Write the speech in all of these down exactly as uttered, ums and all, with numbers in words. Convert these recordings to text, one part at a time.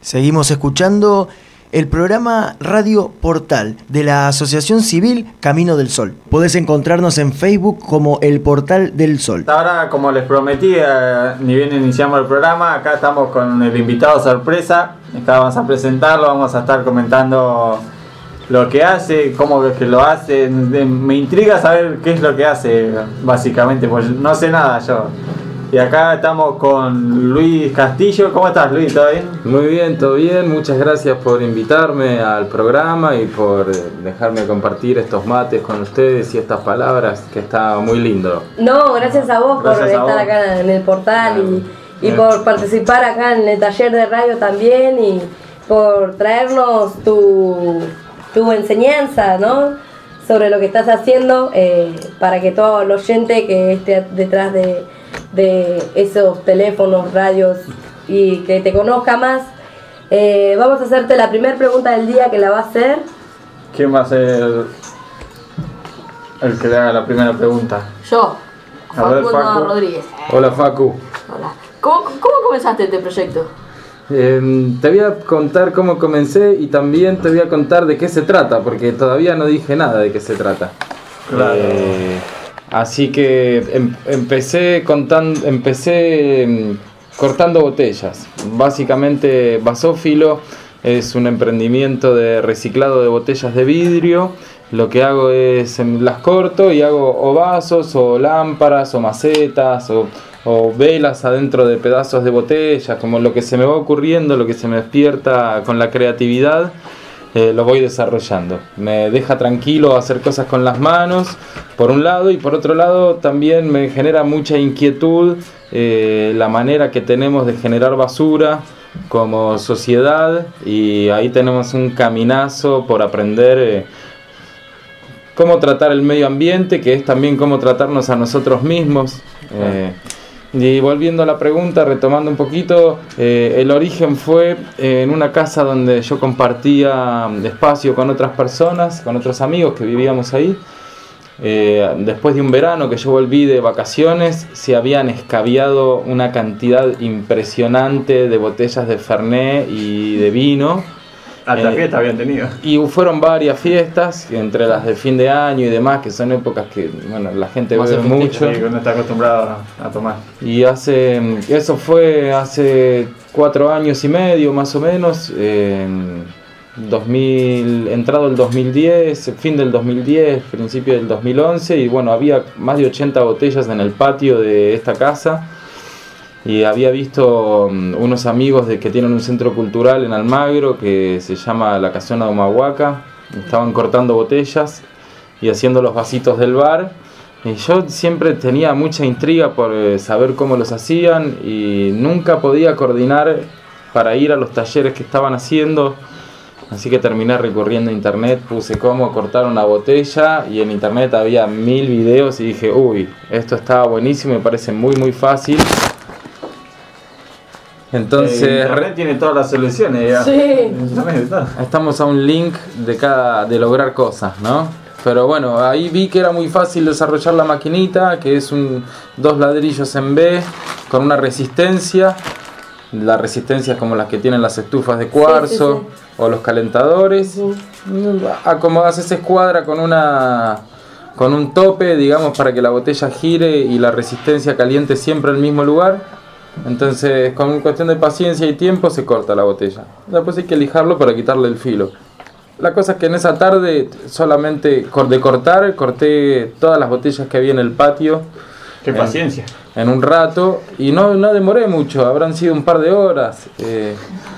Seguimos escuchando el programa Radio Portal de la Asociación Civil Camino del Sol. Podés encontrarnos en Facebook como El Portal del Sol. Ahora, como les prometí, eh, ni bien iniciamos el programa, acá estamos con el invitado sorpresa. Acá vamos a presentarlo, vamos a estar comentando lo que hace, cómo es que lo hace. Me intriga saber qué es lo que hace, básicamente, pues no sé nada yo. Y acá estamos con Luis Castillo. ¿Cómo estás, Luis? ¿Todo bien? Muy bien, todo bien. Muchas gracias por invitarme al programa y por dejarme compartir estos mates con ustedes y estas palabras, que está muy lindo. No, gracias a vos Gracias por a estar vos. acá en el portal Claro. y, y por participar acá en el taller de radio también y por traernos tu, tu enseñanza, ¿no? Sobre lo que estás haciendo eh, para que todo el oyente que esté detrás de de esos teléfonos, radios y que te conozca más. Eh, vamos a hacerte la primera pregunta del día, que la va a hacer. ¿Quién va a ser el, el que le haga la primera pregunta? Yo, A ver, Facundo Facu. Rodríguez. Hola, Facu. Hola. ¿Cómo, ¿Cómo comenzaste este proyecto? Eh, te voy a contar cómo comencé y también te voy a contar de qué se trata, porque todavía no dije nada de qué se trata. Claro. Eh, así que em- empecé contando, empecé em, cortando botellas. Básicamente, Basófilo es un emprendimiento de reciclado de botellas de vidrio. Lo que hago es em, las corto y hago o vasos, o lámparas, o macetas, o, o velas adentro de pedazos de botellas, como lo que se me va ocurriendo, lo que se me despierta con la creatividad. Eh, lo voy desarrollando. Me deja tranquilo hacer cosas con las manos, por un lado, y por otro lado también me genera mucha inquietud eh, la manera que tenemos de generar basura como sociedad, y ahí tenemos un caminazo por aprender eh, cómo tratar el medio ambiente, que es también cómo tratarnos a nosotros mismos. Eh, Y volviendo a la pregunta, retomando un poquito, eh, el origen fue en una casa donde yo compartía espacio con otras personas, con otros amigos que vivíamos ahí. Eh, después de un verano que yo volví de vacaciones, se habían excaviado una cantidad impresionante de botellas de Fernet y de vino. Hasta Eh, fiesta habían tenido. Y fueron varias fiestas, entre las de fin de año y demás, que son épocas que bueno, la gente Más bebe el festejo, mucho. sí, que uno está acostumbrado a tomar. Y hace, eso fue hace cuatro años y medio más o menos, en dos mil, entrado el dos mil diez, fin del dos mil diez, principio del dos mil once, y bueno, había más de ochenta botellas en el patio de esta casa. Y había visto um, unos amigos de que tienen un centro cultural en Almagro que se llama La Casona de Humahuaca. Estaban cortando botellas y haciendo los vasitos del bar. Y yo siempre tenía mucha intriga por eh, saber cómo los hacían y nunca podía coordinar para ir a los talleres que estaban haciendo. Así que terminé recurriendo a internet, puse cómo cortar una botella y en internet había mil videos y dije, uy, esto estaba buenísimo, me parece muy muy fácil. Entonces, Eh, internet tiene todas las soluciones. Ya. Sí. Internet está. estamos a un link de cada de lograr cosas, ¿no? Pero bueno, ahí vi que era muy fácil desarrollar la maquinita, que es un dos ladrillos en B con una resistencia. La resistencia es como las que tienen las estufas de cuarzo, Sí, sí, o los calentadores. Sí. Acomodas esa escuadra con una con un tope, digamos, para que la botella gire y la resistencia caliente siempre en el mismo lugar. Entonces, con cuestión de paciencia y tiempo, se corta la botella. Después hay que lijarlo para quitarle el filo. La cosa es que en esa tarde, solamente cor- de cortar, corté todas las botellas que había en el patio. Qué en, paciencia. En un rato. Y no, no demoré mucho, habrán sido un par de horas. Eh,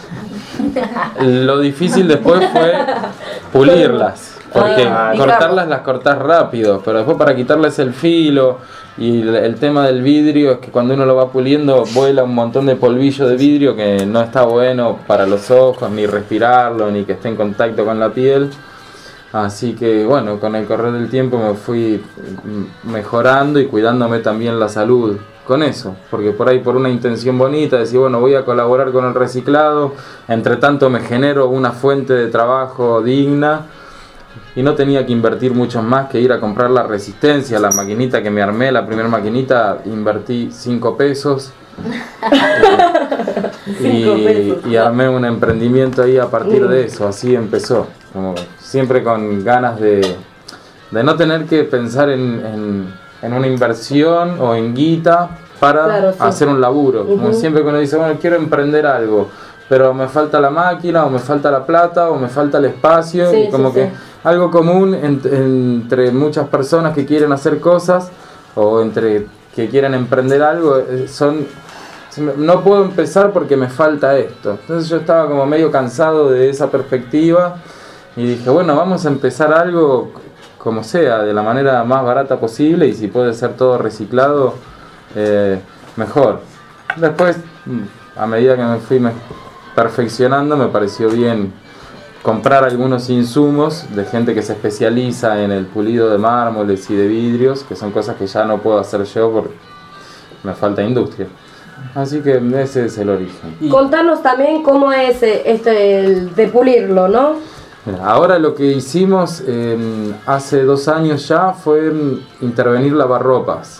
lo difícil después fue pulirlas. Porque Ah, cortarlas las cortás rápido, pero después para quitarles el filo. Y el, el tema del vidrio es que cuando uno lo va puliendo vuela un montón de polvillo de vidrio que no está bueno para los ojos, ni respirarlo, ni que esté en contacto con la piel. Así que bueno, con el correr del tiempo me fui mejorando y cuidándome también la salud con eso. Porque por ahí, por una intención bonita, decir bueno, voy a colaborar con el reciclado, entre tanto me genero una fuente de trabajo digna. Y no tenía que invertir mucho más que ir a comprar la resistencia, la maquinita que me armé, la primera maquinita, invertí cinco pesos. Cinco pesos. y, y armé un emprendimiento ahí a partir de eso, así empezó, como siempre con ganas de, de no tener que pensar en, en, en una inversión o en guita para Claro, sí. hacer un laburo, como Ujú. siempre que uno dice, bueno, quiero emprender algo, pero me falta la máquina, o me falta la plata, o me falta el espacio, Sí, y como sí, que sí. algo común en- entre muchas personas que quieren hacer cosas, o entre que quieren emprender algo, eh, son, no puedo empezar porque me falta esto. Entonces yo estaba como medio cansado de esa perspectiva, y dije, bueno, vamos a empezar algo como sea, de la manera más barata posible, y si puede ser todo reciclado, eh, mejor. Después, mm, a medida que me fui me- perfeccionando, me pareció bien comprar algunos insumos de gente que se especializa en el pulido de mármoles y de vidrios, que son cosas que ya no puedo hacer yo porque me falta industria. Así que ese es el origen. Y- Contanos también cómo es eh, este el de pulirlo, ¿no? Mira, ahora lo que hicimos eh, hace dos años ya fue mm, intervenir lavarropas.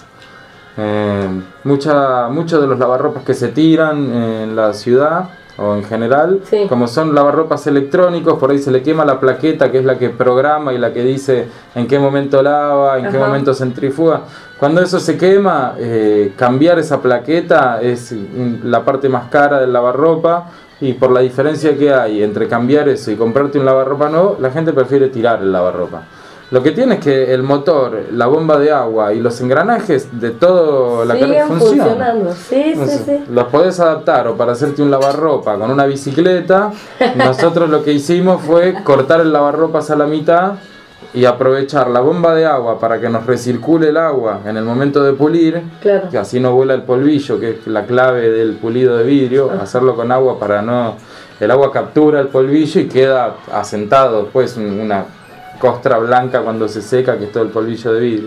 Eh, mucha, muchos de los lavarropas que se tiran en la ciudad o en general, Sí. como son lavarropas electrónicos, por ahí se le quema la plaqueta que es la que programa y la que dice en qué momento lava, en qué Ajá. momento centrifuga. Cuando eso se quema, eh, cambiar esa plaqueta es mm, la parte más cara del lavarropa, y por la diferencia que hay entre cambiar eso y comprarte un lavarropa nuevo, la gente prefiere tirar el lavarropa. Lo que tiene es que el motor, la bomba de agua y los engranajes de todo la Siguen carga funcionan. funcionando. Sí, sí, Entonces, sí. los podés adaptar o para hacerte un lavarropa con una bicicleta. Nosotros lo que hicimos fue cortar el lavarropas a la mitad y aprovechar la bomba de agua para que nos recircule el agua en el momento de pulir, Claro. que así no vuela el polvillo, que es la clave del pulido de vidrio. Ajá. Hacerlo con agua para no... El agua captura el polvillo y queda asentado después un- una costra blanca cuando se seca, que es todo el polvillo de vidrio.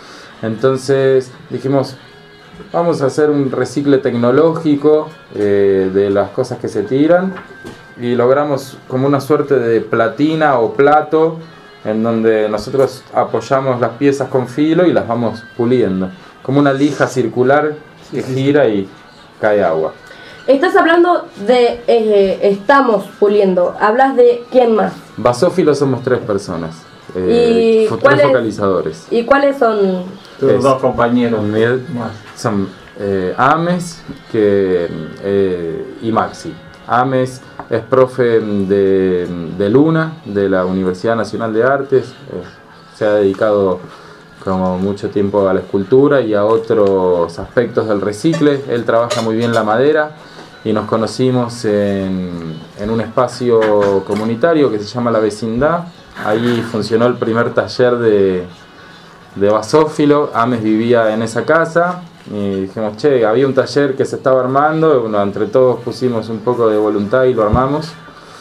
Entonces dijimos, vamos a hacer un recicle tecnológico eh, de las cosas que se tiran, y logramos como una suerte de platina o plato en donde nosotros apoyamos las piezas con filo y las vamos puliendo, como una lija circular que gira y cae agua. Estás hablando de eh, estamos puliendo. Hablas de quién más. Basófilo somos tres personas, eh, ¿Y fo- cuál tres es? focalizadores. ¿Y cuáles son? Tus Es- dos compañeros Miguel- más. Son eh, Ames que, eh, y Maxi. Ames es profe de, de Luna, de la Universidad Nacional de Artes. Eh, se ha dedicado como mucho tiempo a la escultura y a otros aspectos del recicle. Él trabaja muy bien la madera, y nos conocimos en, en un espacio comunitario que se llama La Vecindad. Ahí funcionó el primer taller de, de basófilo. Ames vivía en esa casa y dijimos, che, había un taller que se estaba armando, y bueno, entre todos pusimos un poco de voluntad y lo armamos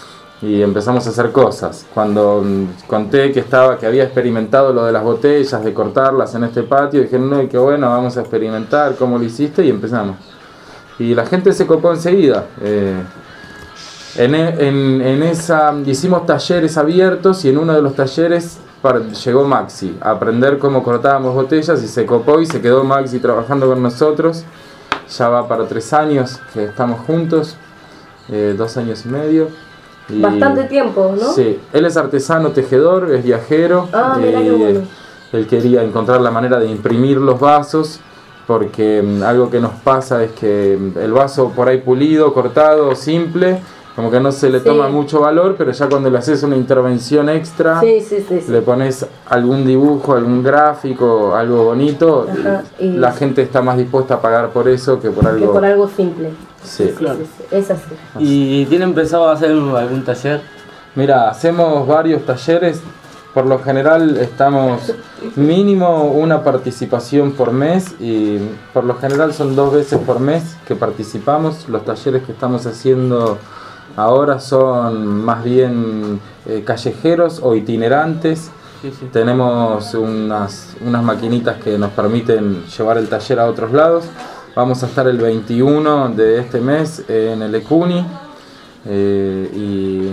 y empezamos a hacer cosas. Cuando mm, conté que estaba, que había experimentado lo de las botellas, de cortarlas en este patio, dijeron, no, y qué bueno, vamos a experimentar, ¿cómo lo hiciste? Y empezamos. Y la gente se copó enseguida. Eh, en, en, en esa hicimos talleres abiertos, y en uno de los talleres par- llegó Maxi a aprender cómo cortábamos botellas, y se copó y se quedó Maxi trabajando con nosotros. Ya va para tres años que estamos juntos, eh, dos años y medio. Y- Bastante tiempo, ¿no? Sí, él es artesano tejedor, es viajero. Ah, mirá y qué bueno. Él quería encontrar la manera de imprimir los vasos, porque mm, algo que nos pasa es que mm, el vaso por ahí pulido, cortado, simple, como que no se le Sí. toma mucho valor, pero ya cuando le haces una intervención extra, Sí, sí, sí. sí. le pones algún dibujo, algún gráfico, algo bonito, Ajá, y- la gente está más dispuesta a pagar por eso que por Que algo... por algo simple. Sí. Claro. Sí, sí, es así. ¿Y tienen pensado hacer algún taller? Mira, hacemos varios talleres. Por lo general estamos mínimo una participación por mes, y por lo general son dos veces por mes que participamos. Los talleres que estamos haciendo ahora son más bien eh, callejeros o itinerantes. Sí, sí. Tenemos unas, unas maquinitas que nos permiten llevar el taller a otros lados. Vamos a estar el veintiuno de este mes en el Ecuni, eh, y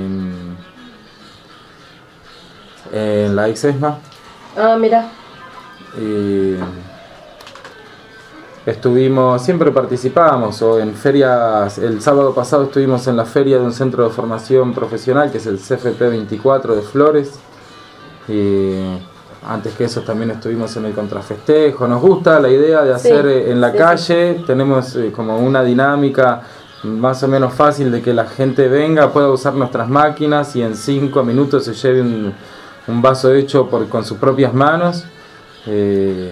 en la Exesma. Ah, mira. Y estuvimos, siempre participamos, o en ferias, el sábado pasado estuvimos en la feria de un centro de formación profesional, que es el C F P veinticuatro de Flores, y antes que eso también estuvimos en el contrafestejo. Nos gusta la idea de hacer sí, en la sí, calle, sí. Tenemos eh, como una dinámica más o menos fácil de que la gente venga, pueda usar nuestras máquinas y en cinco minutos se lleve un, un vaso hecho por, con sus propias manos. Eh,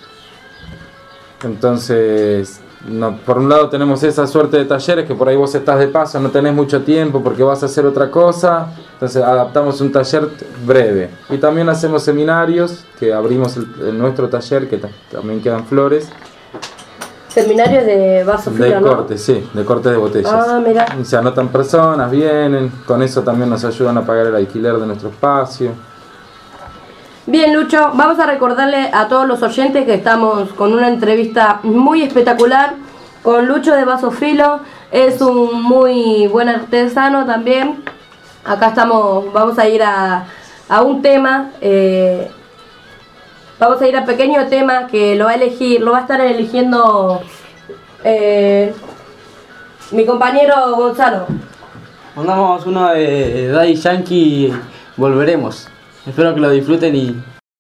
entonces, no, por un lado tenemos esa suerte de talleres que por ahí vos estás de paso, no tenés mucho tiempo porque vas a hacer otra cosa, entonces adaptamos un taller breve. Y también hacemos seminarios, que abrimos el, el nuestro taller, que también quedan Flores. Seminarios de vaso filo, de ¿no? corte, sí, de corte de botellas. Ah, mira. Se anotan personas, vienen, con eso también nos ayudan a pagar el alquiler de nuestro espacio. Bien, Lucho, vamos a recordarle a todos los oyentes que estamos con una entrevista muy espectacular con Lucho de Vaso Filo. Es un muy buen artesano también. Acá estamos, vamos a ir a, a un tema, eh, vamos a ir a pequeño tema que lo va a elegir, lo va a estar eligiendo eh, mi compañero Gonzalo. Mandamos uno de Daddy Yankee y volveremos. Espero que lo disfruten y...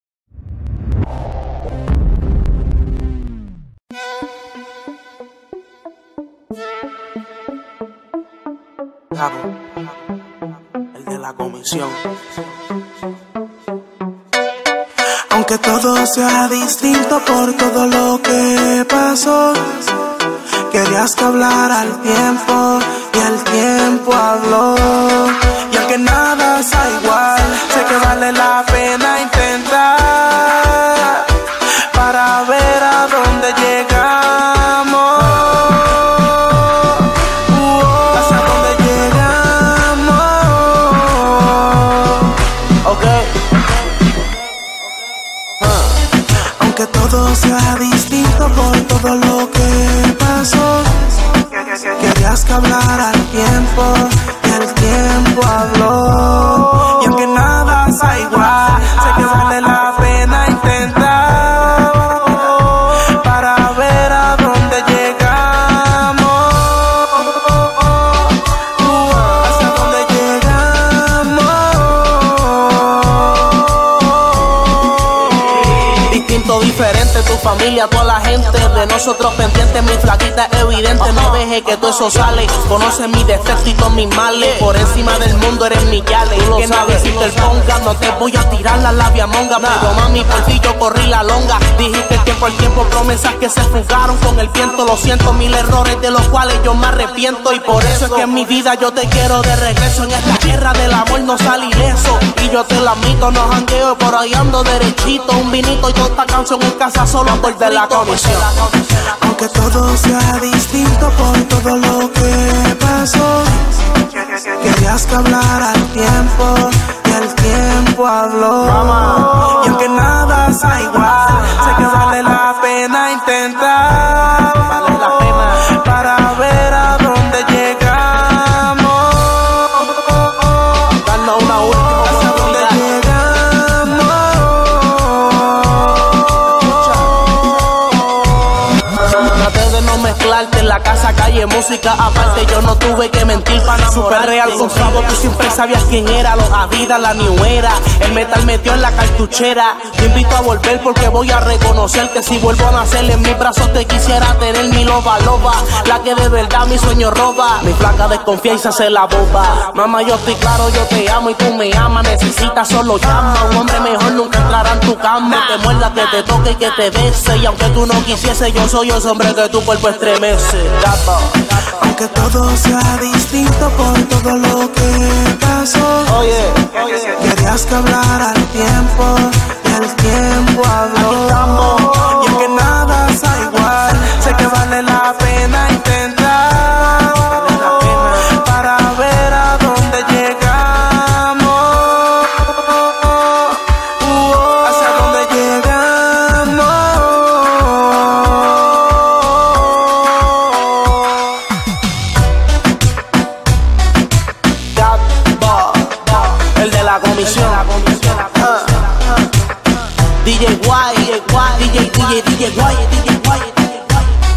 El de la comisión. Aunque todo sea distinto por todo lo que pasó, querías que hablara al tiempo y el tiempo habló. Y aunque nada sea igual, sé que vale la pena intentar para ver a dónde llegamos. Uh, hasta dónde llegamos. Ok. Uh. Aunque todo sea distinto por todo lo que pasó, querías que hablara al tiempo y el tiempo habló. Y aunque nada sea igual, sé que vale la pena intentar para ver a dónde llegamos. Uh, hasta dónde llegamos. Distinto, diferente, tu familia, toda la gente de nosotros pendientes, mi flaquita evidente. No deje que todo eso sale. Conoce mi defecto y todos mis males. Por encima del mundo eres mi yale. Que nadie si te ponga, no te voy a tirar la labia monga. Pero mami, por ti yo corrí la longa. Dijiste el tiempo al tiempo, promesas que se fugaron con el viento. Lo siento, mil errores de los cuales yo me arrepiento. Y por eso es que en mi vida yo te quiero de regreso. En esta guerra del amor no salí ileso. Y yo te lo admito, no jangueo, por ahí ando derechito. Un vinito y toda esta canción en casa solo por de la comisión. Aunque todo sea distinto por todo lo que pasó, querías que hablara al tiempo y el tiempo habló. Y aunque nada sea igual, sé que vale la pena intentar, vale la pena para ver a dónde llegamos. Darnos una última hasta dónde llegamos. Traté de no mezclarte en la casa, calle, música aparte. Yo no tuve que mentir para enamorarte. Super real, Gustavo, tú siempre sabías quién era. Los Adidas, la New Era, el metal metió en la cartuchera. Te invito a volver porque voy a reconocer que si vuelvo a nacer en mis brazos te quisiera tener mi loba loba, la que de verdad mi sueño roba. Mi flaca desconfía y se hace la boba. Mamá, yo estoy claro, yo te amo y tú me amas. Necesitas solo llama, un hombre mejor nunca entrará en tu cama. Que te muerda, que te toque y que te bese. Y aunque tú no quisiese, yo soy ese hombre que tu cuerpo estremece. Aunque todo sea distinto por todo lo que pasó, oye, oye, querías que hablara al tiempo y el tiempo habló. Y aunque nada sea igual, sé que vale la pena intentar para ver a dónde llegamos. Uh, hacia dónde llegamos. El de la comisión, uh. D J Guay, D J, D J, D J Guay, D J Guay.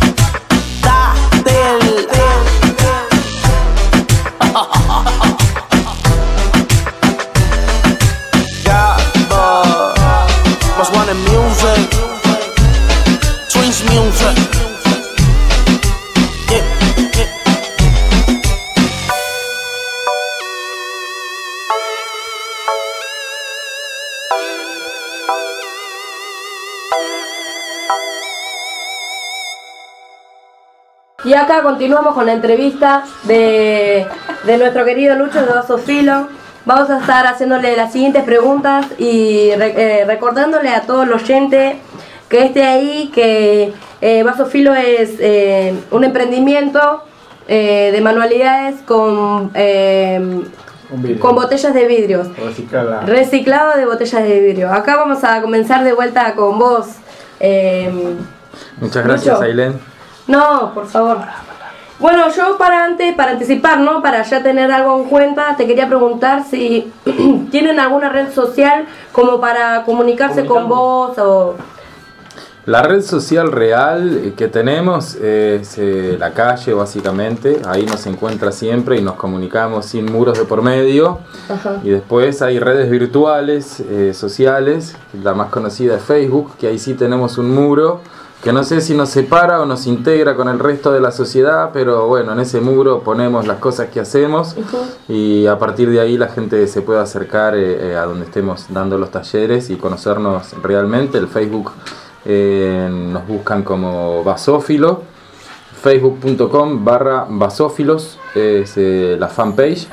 Y acá continuamos con la entrevista de, de nuestro querido Lucho de Vasofilo. Vamos a estar haciéndole las siguientes preguntas y re, eh, recordándole a todos los oyentes que esté ahí que eh, Vasofilo es eh, un emprendimiento eh, de manualidades con, eh, con botellas de vidrio. Reciclada. Reciclado de botellas de vidrio. Acá vamos a comenzar de vuelta con vos. Eh, Muchas gracias, Ailén. No, por favor. Bueno, yo para antes, para anticipar, ¿no? Para ya tener algo en cuenta, te quería preguntar si tienen alguna red social como para comunicarse con vos o... La red social real que tenemos es eh, la calle, básicamente. Ahí nos encuentra siempre y nos comunicamos sin muros de por medio. Ajá. Y después hay redes virtuales, eh, sociales. La más conocida es Facebook, que ahí sí tenemos un muro que no sé si nos separa o nos integra con el resto de la sociedad, pero bueno, en ese muro ponemos las cosas que hacemos. Uh-huh. Y a partir de ahí la gente se puede acercar eh, a donde estemos dando los talleres y conocernos realmente. El Facebook eh, nos buscan como Vasófilo, facebook punto com barra Vasófilos es eh, la fanpage.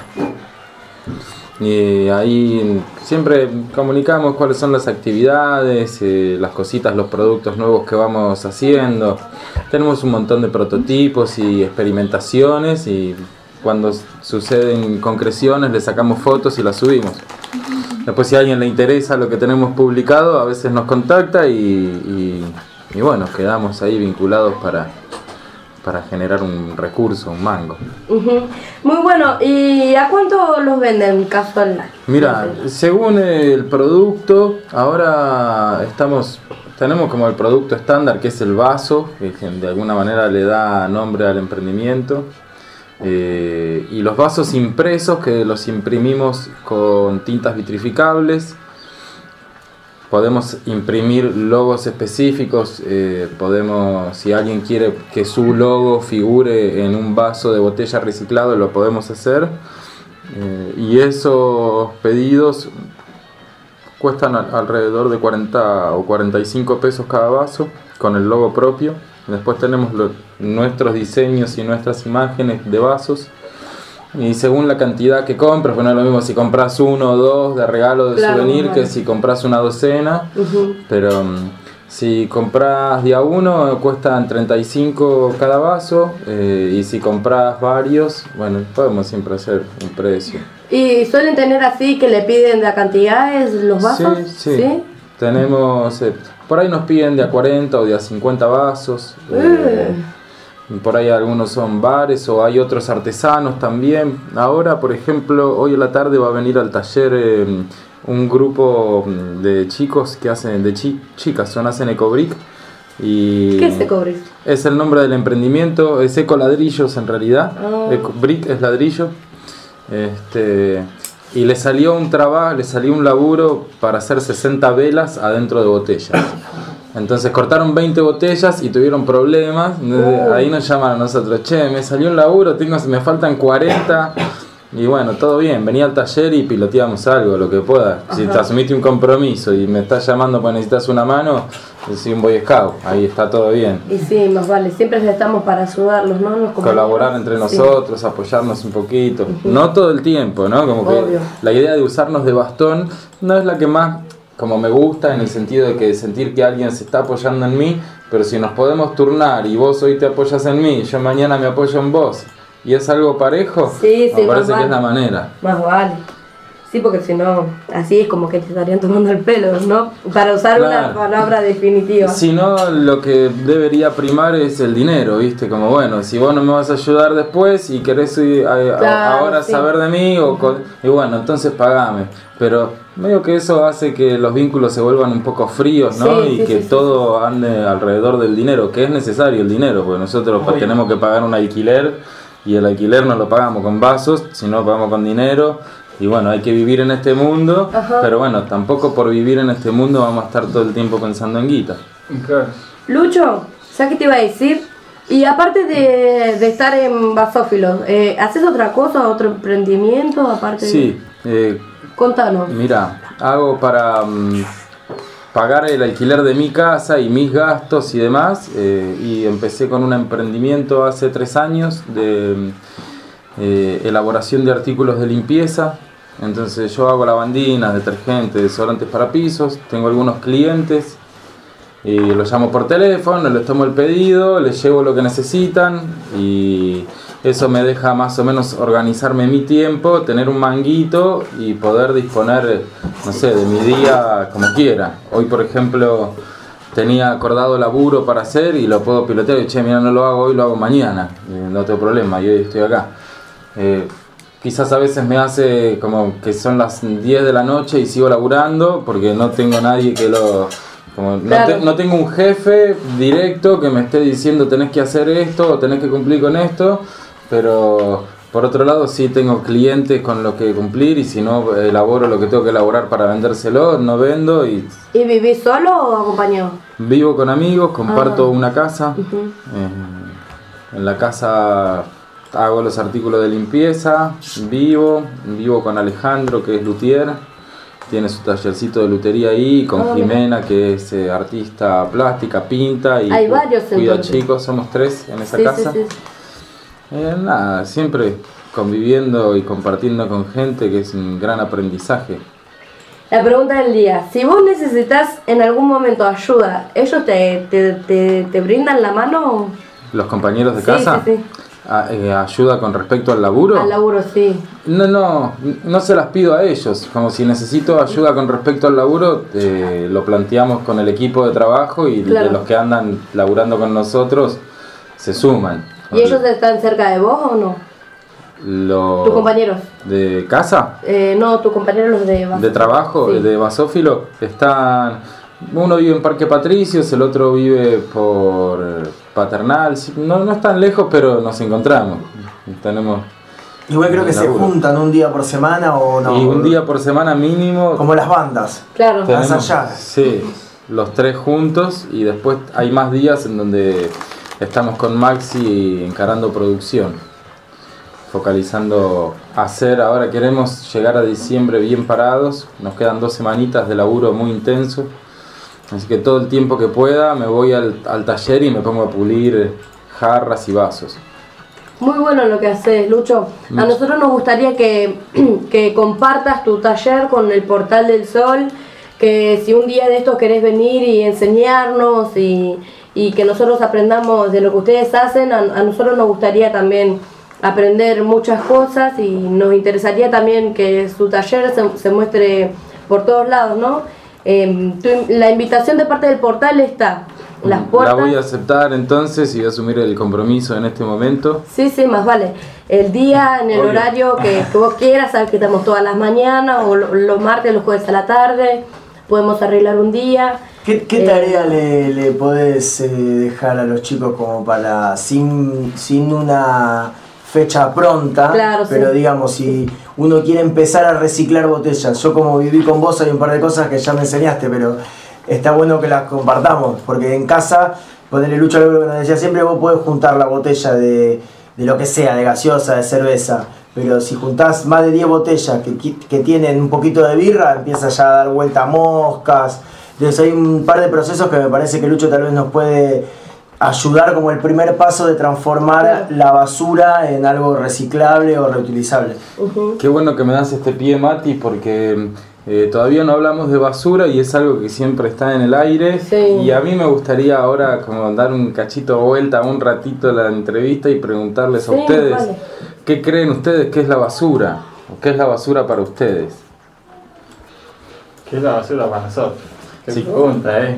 Y ahí siempre comunicamos cuáles son las actividades, eh, las cositas, los productos nuevos que vamos haciendo. Tenemos un montón de prototipos y experimentaciones y cuando suceden concreciones le sacamos fotos y las subimos. Después si a alguien le interesa lo que tenemos publicado, a veces nos contacta y, y, y bueno, quedamos ahí vinculados para... para generar un recurso, un mango. Uh-huh. Muy bueno, ¿y a cuánto los venden casual? Mira, según el producto, ahora estamos, tenemos como el producto estándar que es el vaso, que de alguna manera le da nombre al emprendimiento, eh, y los vasos impresos que los imprimimos con tintas vitrificables. Podemos imprimir logos específicos, eh, podemos, si alguien quiere que su logo figure en un vaso de botella reciclado, lo podemos hacer. Eh, y esos pedidos cuestan a, alrededor de cuarenta o cuarenta y cinco pesos cada vaso, con el logo propio. Después tenemos lo, nuestros diseños y nuestras imágenes de vasos. Y según la cantidad que compras, bueno, es lo mismo si compras uno o dos de regalo de claro, souvenir claro. que si compras una docena. Uh-huh. Pero um, si compras de a uno cuestan treinta y cinco cada vaso. Eh, y si compras varios, bueno, podemos siempre hacer un precio. ¿Y suelen tener así que le piden de a cantidades los vasos? Sí, sí. ¿Sí? Tenemos, eh, por ahí nos piden de a cuarenta o de a cincuenta vasos. Uh. Eh, Por ahí algunos son bares o hay otros artesanos también. Ahora, por ejemplo, hoy en la tarde va a venir al taller eh, un grupo de chicos que hacen, de chi- chicas, son hacen ecobrick. Y ¿qué es ecobrick? Es el nombre del emprendimiento, es ecoladrillos en realidad. Oh. Ecobrick es ladrillo. Este, y le salió un trabajo, le salió un laburo para hacer sesenta velas adentro de botellas. Entonces cortaron veinte botellas y tuvieron problemas. Uh. Ahí nos llaman a nosotros, che, me salió un laburo, tengo, me faltan cuarenta. Y bueno, todo bien, venía al taller y piloteamos algo, lo que pueda. Ajá. Si te asumiste un compromiso y me estás llamando porque necesitas una mano, soy un Boy Scout, ahí está todo bien. Y sí, más vale, siempre estamos para ayudarlos, ¿no? Nos colaborar entre nosotros, sí. Apoyarnos un poquito. Uh-huh. No todo el tiempo, ¿no? Como Obvio. Que la idea de usarnos de bastón no es la que más... como me gusta, en el sentido de que sentir que alguien se está apoyando en mí, pero si nos podemos turnar y vos hoy te apoyas en mí, yo mañana me apoyo en vos, y es algo parejo, sí, sí, me parece vale. que es la manera. Más vale. Sí, porque si no, así es como que te estarían tomando el pelo, ¿no? Para usar claro. una palabra definitiva. Si no, lo que debería primar es el dinero, ¿viste? Como bueno, si vos no me vas a ayudar después y querés ir a, a, claro, ahora sí. saber de mí, o con, y bueno, entonces pagame. Pero medio que eso hace que los vínculos se vuelvan un poco fríos, ¿no? Sí, y sí, que sí, todo sí. ande alrededor del dinero, que es necesario el dinero, porque nosotros Uy. tenemos que pagar un alquiler y el alquiler no lo pagamos con vasos, sino lo pagamos con dinero. Y bueno, hay que vivir en este mundo, Ajá. pero bueno, tampoco por vivir en este mundo vamos a estar todo el tiempo pensando en guita. Claro. Lucho, ¿sabes qué te iba a decir? Y aparte de, de estar en Vasófilos, eh, ¿haces otra cosa, otro emprendimiento aparte? Sí. De... Eh, Contanos. Mira, hago para... Um, pagar el alquiler de mi casa y mis gastos y demás, eh, y empecé con un emprendimiento hace tres años de eh, elaboración de artículos de limpieza. Entonces yo hago lavandinas, detergentes, desodorantes para pisos, tengo algunos clientes y los llamo por teléfono, les tomo el pedido, les llevo lo que necesitan y eso me deja más o menos organizarme mi tiempo, tener un manguito y poder disponer, no sé, de mi día como quiera. Hoy, por ejemplo, tenía acordado laburo para hacer y lo puedo pilotear y che, mira, no lo hago hoy, lo hago mañana, eh, no tengo problema, yo hoy estoy acá. Eh, quizás a veces me hace como que son las diez de la noche y sigo laburando porque no tengo nadie que lo... Como no, Claro. te, no tengo un jefe directo que me esté diciendo tenés que hacer esto o tenés que cumplir con esto, pero por otro lado sí tengo clientes con los que cumplir y si no elaboro lo que tengo que elaborar para vendérselo, no vendo y ¿Y vivís solo o acompañado? vivo con amigos, comparto Ah. una casa, Ujú. eh, en la casa hago los artículos de limpieza, vivo, vivo con Alejandro que es luthier. Tiene su tallercito de lutería ahí, con Ah, Jimena, que es eh, artista plástica, pinta y Hay cu- varios, cuida entonces. chicos, somos tres en esa Sí, sí, casa. sí. Eh, nada, siempre conviviendo y compartiendo con gente, que es un gran aprendizaje. La pregunta del día, si vos necesitas en algún momento ayuda, ¿ellos te, te, te, te brindan la mano? ¿Los compañeros de Sí, casa? sí, sí. Ah, eh, ¿ayuda con respecto al laburo? Al laburo, sí. No, no, no se las pido a ellos. Como si necesito ayuda con respecto al laburo, eh, lo planteamos con el equipo de trabajo y Claro. de los que andan laburando con nosotros se suman. ¿Y ellos están cerca de vos o no? Los ¿Tus compañeros? de casa, Eh, no, tus compañeros los de base. de trabajo, Sí. de basófilo, están. Uno vive en Parque Patricios, el otro vive por Paternal. Sí, No, no están lejos, pero nos encontramos. Tenemos Igual creo que se laburo. juntan un día por semana o no. y un día por semana mínimo. Como las bandas. Claro. Tenemos, Más allá. sí, los tres juntos y después hay más días en donde estamos con Maxi encarando producción, focalizando hacer. Ahora queremos llegar a diciembre bien parados, nos quedan dos semanitas de laburo muy intenso, así que todo el tiempo que pueda me voy al, al taller y me pongo a pulir jarras y vasos. Muy bueno lo que haces, Lucho. A Mucho. nosotros nos gustaría que, que compartas tu taller con el Portal del Sol, que si un día de estos querés venir y enseñarnos y, y que nosotros aprendamos de lo que ustedes hacen, a, a nosotros nos gustaría también aprender muchas cosas y nos interesaría también que su taller se, se muestre por todos lados, ¿no? Eh, tu- la invitación de parte del Portal está. Las puertas. La voy a aceptar entonces y voy a asumir el compromiso en este momento. Sí, sí, más vale. El día, en el Obvio. horario que, que vos quieras, sabes que estamos todas las mañanas, o lo- los martes, los jueves a la tarde, podemos arreglar un día. ¿Qué, qué Eh, tarea le, le podés eh, dejar a los chicos como para, sin, sin una fecha pronta, Claro, pero sí. digamos, si uno quiere empezar a reciclar botellas? Yo como viví con vos hay un par de cosas que ya me enseñaste, pero está bueno que las compartamos, porque en casa, ponerle Lucho algo que nos decía siempre, vos podés juntar la botella de, de lo que sea, de gaseosa, de cerveza, pero si juntás más de diez botellas que, qui- que tienen un poquito de birra, empieza ya a dar vuelta a moscas. Entonces hay un par de procesos que me parece que Lucho tal vez nos puede ayudar como el primer paso de transformar Claro. la basura en algo reciclable o reutilizable. Ujú. Qué bueno que me das este pie, Mati, porque eh, todavía no hablamos de basura y es algo que siempre está en el aire. Sí. Y a mí me gustaría ahora como dar un cachito de vuelta, un ratito a la entrevista y preguntarles a Sí, ustedes, vale. ¿qué creen ustedes que es la basura? ¿O qué es la basura para ustedes? ¿Qué es la basura para nosotros? Qué Sí. pregunta, eh.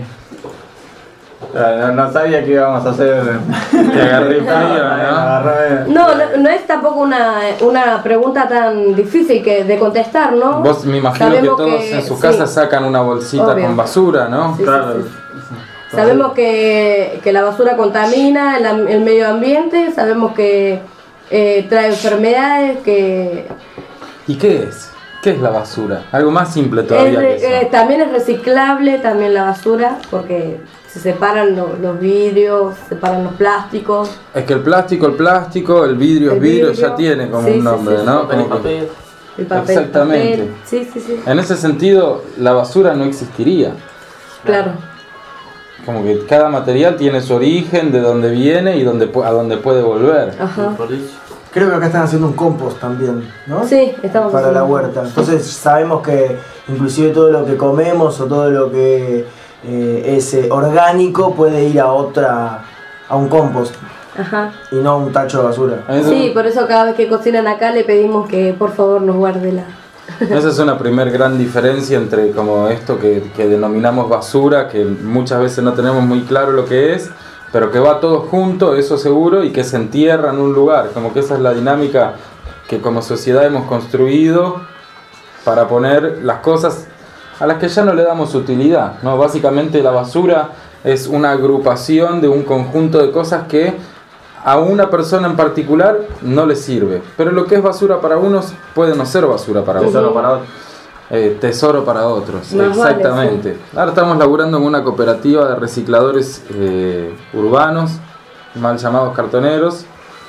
No, no sabía que íbamos a hacer. Te agarré frío, ¿no? Agarré- No, no, no es tampoco una, una pregunta tan difícil que de contestar, ¿no? Vos me imagino Sabemos que todos que- en sus sí. casas sacan una bolsita Obvio. con basura, ¿no? Sí, sí, Claro. sí. Sabemos que, que la basura contamina el, am- el medio ambiente, sabemos que eh, trae enfermedades, que ¿Y qué es? ¿Qué es la basura? Algo más simple es todavía re- que eh, eso. también es reciclable, también la basura, porque se separan lo- los vidrios, se separan los plásticos. Es que el plástico, el plástico, el vidrio, El el vidrio, vidrio. ya tiene como Sí, un sí, nombre, sí, ¿no? Papel y Como que- papel. El papel, Exactamente. papel. Sí, sí, sí. En ese sentido, la basura no existiría. Claro. Como que cada material tiene su origen, de dónde viene y dónde, pu- a dónde puede volver. Ajá. Creo que acá están haciendo un compost también, ¿no? Sí, estamos Para la haciendo- huerta. Entonces sabemos que inclusive todo lo que comemos o todo lo que eh, es eh, orgánico puede ir a otra, a un compost Ajá. y no a un tacho de basura. Eso- Sí, por eso cada vez que cocinan acá le pedimos que por favor nos guarde la... Esa es una primer gran diferencia entre como esto que, que denominamos basura, que muchas veces no tenemos muy claro lo que es, pero que va todo junto, eso seguro, y que se entierra en un lugar. Como que esa es la dinámica que como sociedad hemos construido para poner las cosas a las que ya no le damos utilidad, ¿no? Básicamente la basura es una agrupación de un conjunto de cosas que a una persona en particular no le sirve, pero lo que es basura para unos puede no ser basura para otros. Tesoro para otro. Eh, tesoro para otros, Más vale, exactamente. Ahora estamos laburando en una cooperativa de recicladores eh, urbanos, mal llamados cartoneros,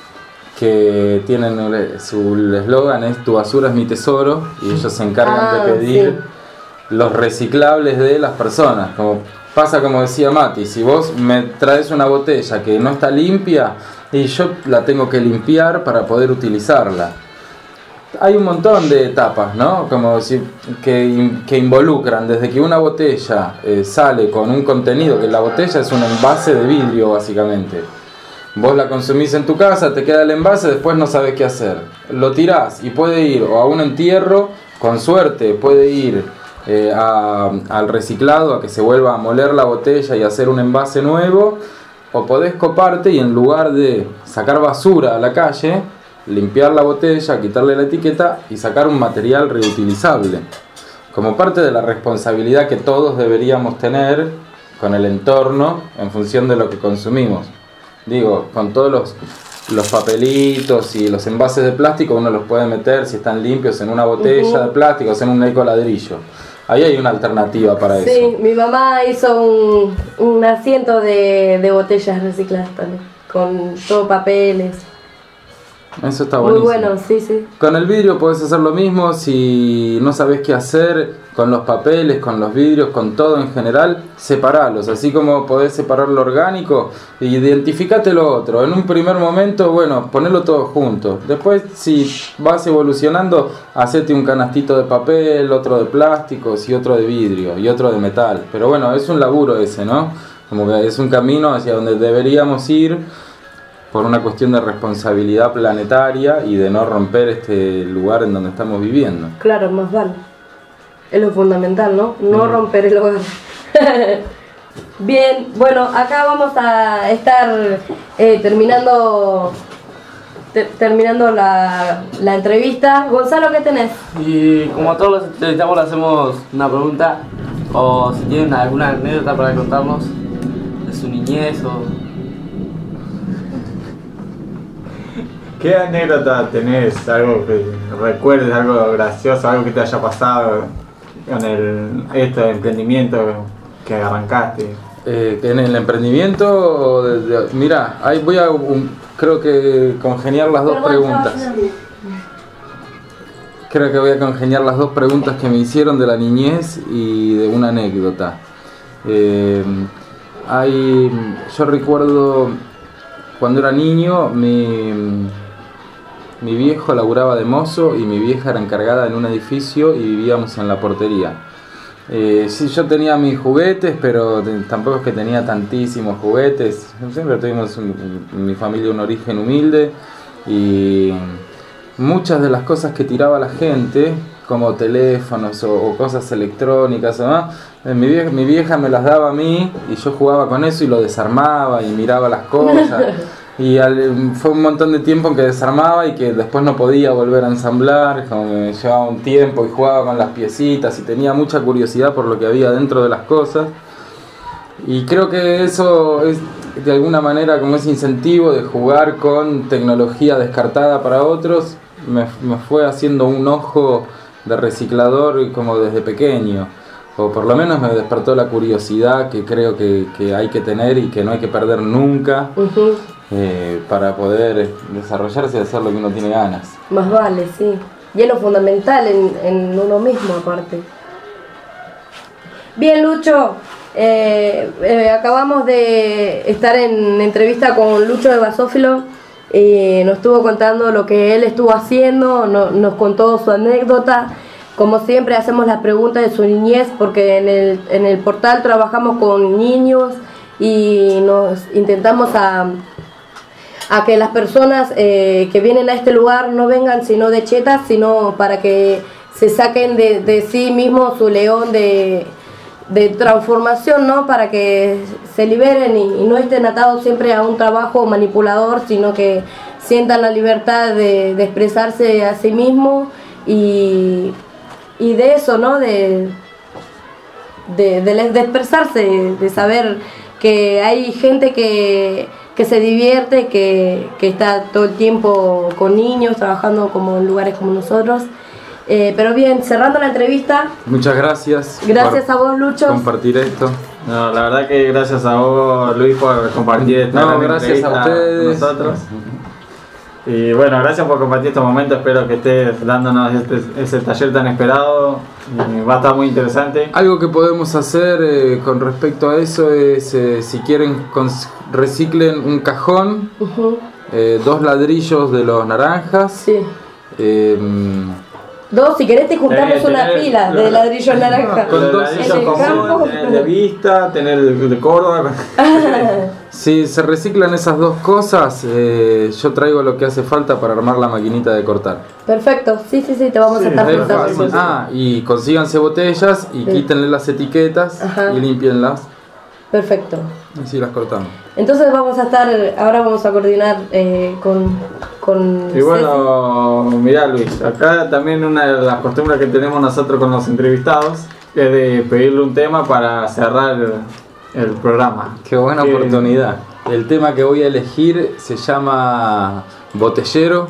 que tienen el- su eslogan es "tu basura es mi tesoro", y ellos se encargan Ah, de pedir sí. los reciclables de las personas. Como pasa, como decía Mati, si vos me traes una botella que no está limpia y yo la tengo que limpiar para poder utilizarla. Hay un montón de etapas, ¿no? Como si, que, in- que involucran desde que una botella eh, sale con un contenido, que la botella es un envase de vidrio básicamente. Vos la consumís en tu casa, te queda el envase, después no sabes qué hacer. Lo tirás y puede ir o a un entierro, con suerte puede ir eh, a- al reciclado, a que se vuelva a moler la botella y hacer un envase nuevo, o podés coparte y en lugar de sacar basura a la calle, limpiar la botella, quitarle la etiqueta y sacar un material reutilizable. Como parte de la responsabilidad que todos deberíamos tener con el entorno en función de lo que consumimos. Digo, con todos los, los papelitos y los envases de plástico uno los puede meter, si están limpios, en una botella de plástico, o en un eco ladrillo. Ahí hay una alternativa para Sí, eso. mi mamá hizo un, un asiento de, de botellas recicladas también, con todo papeles. Eso está Muy buenísimo. bueno, sí, sí. Con el vidrio podés hacer lo mismo si no sabés qué hacer con los papeles, con los vidrios, con todo en general, separalos. Así como podés separar lo orgánico, identificate lo otro. En un primer momento, bueno, ponelo todo junto. Después, si vas evolucionando, hacete un canastito de papel, otro de plásticos y otro de vidrio y otro de metal. Pero bueno, es un laburo ese, ¿no? Como que es un camino hacia donde deberíamos ir, por una cuestión de responsabilidad planetaria y de no romper este lugar en donde estamos viviendo. Claro, más vale. Es lo fundamental, ¿no? No Mm. romper el hogar. Bien, bueno, acá vamos a estar eh, terminando te- terminando la, la entrevista. Gonzalo, ¿qué tenés? Y como a todos los entrevistamos le hacemos una pregunta, o si tienen alguna anécdota para contarnos de su niñez o... ¿Qué anécdota tenés? Algo que recuerdes, algo gracioso, algo que te haya pasado con el, esto de emprendimiento que arrancaste? Eh, en el emprendimiento, de- de- mira, ahí voy a, un- creo que congeniar las dos preguntas. Creo que voy a congeniar las dos preguntas que me hicieron de la niñez y de una anécdota. Eh, hay, yo recuerdo cuando era niño, mi, mi viejo laburaba de mozo y mi vieja era encargada en un edificio y vivíamos en la portería. Eh, sí, yo tenía mis juguetes, pero te- tampoco es que tenía tantísimos juguetes. Siempre tuvimos un- en mi familia un origen humilde y muchas de las cosas que tiraba la gente, como teléfonos o, o cosas electrónicas o más, eh, mi vieja, mi vieja me las daba a mí y yo jugaba con eso y lo desarmaba y miraba las cosas. Y al- fue un montón de tiempo en que desarmaba y que después no podía volver a ensamblar, como que me llevaba un tiempo y jugaba con las piecitas y tenía mucha curiosidad por lo que había dentro de las cosas. Y creo que eso es de alguna manera como ese incentivo de jugar con tecnología descartada para otros, me, me fue haciendo un ojo de reciclador como desde pequeño. O por lo menos me despertó la curiosidad que creo que, que hay que tener y que no hay que perder nunca. Ujú. Eh, para poder desarrollarse y hacer lo que uno tiene ganas. Más vale, sí. Y es lo fundamental en, en uno mismo, aparte. Bien, Lucho, Eh, eh, acabamos de estar en entrevista con Lucho de Basófilo y nos estuvo contando lo que él estuvo haciendo, no, nos contó su anécdota. Como siempre hacemos las preguntas de su niñez porque en el, en el portal trabajamos con niños y nos intentamos a, a que las personas eh, que vienen a este lugar no vengan sino de chetas, sino para que se saquen de, de sí mismos su león de... de transformación, ¿no? Para que se liberen y, y no estén atados siempre a un trabajo manipulador, sino que sientan la libertad de, de expresarse a sí mismo y, y de eso, ¿no? De, de, de, de expresarse, de saber que hay gente que, que se divierte, que, que está todo el tiempo con niños, trabajando como en lugares como nosotros. Eh, pero bien, cerrando la entrevista. Muchas gracias. Gracias a vos, Lucho. Compartir esto. No, la verdad que gracias a vos, Luis, por compartir esta No, gran gracias a entrevista ustedes. con nosotros. Y bueno, gracias por compartir estos momentos. Espero que estés dándonos este, ese taller tan esperado. Y va a estar muy interesante. Algo que podemos hacer eh, con respecto a eso es, eh, si quieren, cons- reciclen un cajón, Uh-huh. eh, dos ladrillos de los naranjas. Sí. Eh, Dos, si querés te juntamos Eh, una tener- pila de ladrillos naranja. Con Los dos ladrillos en el comunes, campo. tener de vista, tener el de Córdoba. si se reciclan esas dos cosas, eh, yo traigo lo que hace falta para armar la maquinita de cortar. Perfecto, sí, sí, sí, te vamos Sí, a estar es juntando. fácil. Ah, y consíganse botellas y Sí. quítenle las etiquetas. Ajá. Y límpienlas. Perfecto. Así las cortamos. Entonces vamos a estar, ahora vamos a coordinar eh, con, con Y bueno, mirá Luis, acá también una de las costumbres que tenemos nosotros con los entrevistados es de pedirle un tema para cerrar el, el programa. Qué buena Que- oportunidad. El tema que voy a elegir se llama Botellero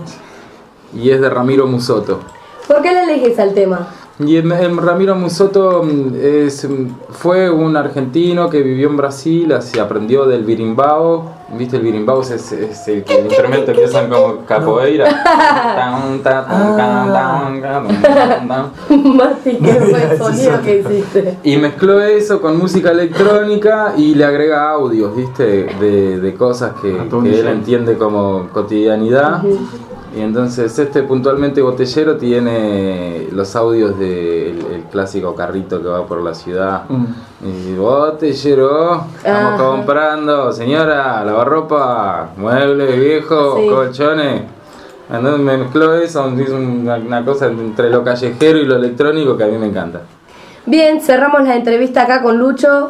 y es de Ramiro Musoto. Ceci. ¿Por qué le elegís al tema? Y em- em, Ramiro Musoto mm, es, mm, fue un argentino que vivió en Brasil, así aprendió del birimbao. ¿Viste? El birimbao es, es, es el, que- el instrumento que usan como capoeira. Tan, tan, tan, tan, tan, tan, tan. Mati, qué buen sonido que hiciste. Y mezcló eso con música electrónica y le agrega audios, ¿viste? De, de cosas que, Ah, todo un que él show. entiende como cotidianidad. Ujú. Y entonces este puntualmente Botellero tiene los audios del el clásico carrito que va por la ciudad. Mm. Y Botellero, estamos Ajá. comprando, señora, lavarropa, muebles viejos, Sí. colchones. Entonces mezcló eso, hizo una, una cosa entre lo callejero y lo electrónico que a mí me encanta. Bien, cerramos la entrevista acá con Lucho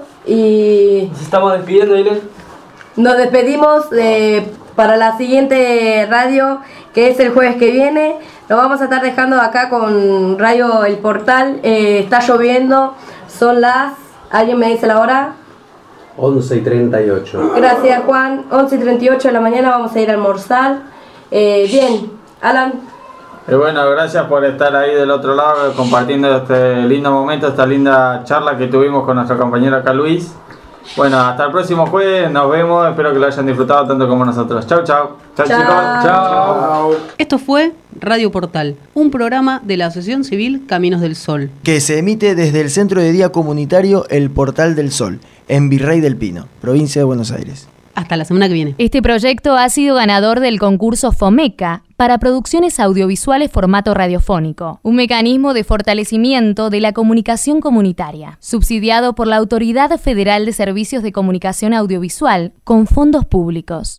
y Nos estamos despidiendo, Irene. nos despedimos eh, para la siguiente radio, que es el jueves que viene. Lo vamos a estar dejando acá con Radio El Portal. Eh, está lloviendo, son las... ¿Alguien me dice la hora? once y treinta y ocho. Gracias, Juan. once y treinta y ocho de la mañana vamos a ir a almorzar. Eh, bien, Alan. Y bueno, gracias por estar ahí del otro lado compartiendo este lindo momento, esta linda charla que tuvimos con nuestro compañero acá Luis. Bueno, hasta el próximo jueves, nos vemos, espero que lo hayan disfrutado tanto como nosotros. Chau, chau. Chau, Chau. chicos. Chao. Esto fue Radio Portal, un programa de la Asociación Civil Caminos del Sol. Que se emite desde el Centro de Día Comunitario El Portal del Sol, en Virrey del Pino, provincia de Buenos Aires. Hasta la semana que viene. Este proyecto ha sido ganador del concurso FOMECA para producciones audiovisuales formato radiofónico, un mecanismo de fortalecimiento de la comunicación comunitaria, subsidiado por la Autoridad Federal de Servicios de Comunicación Audiovisual con fondos públicos.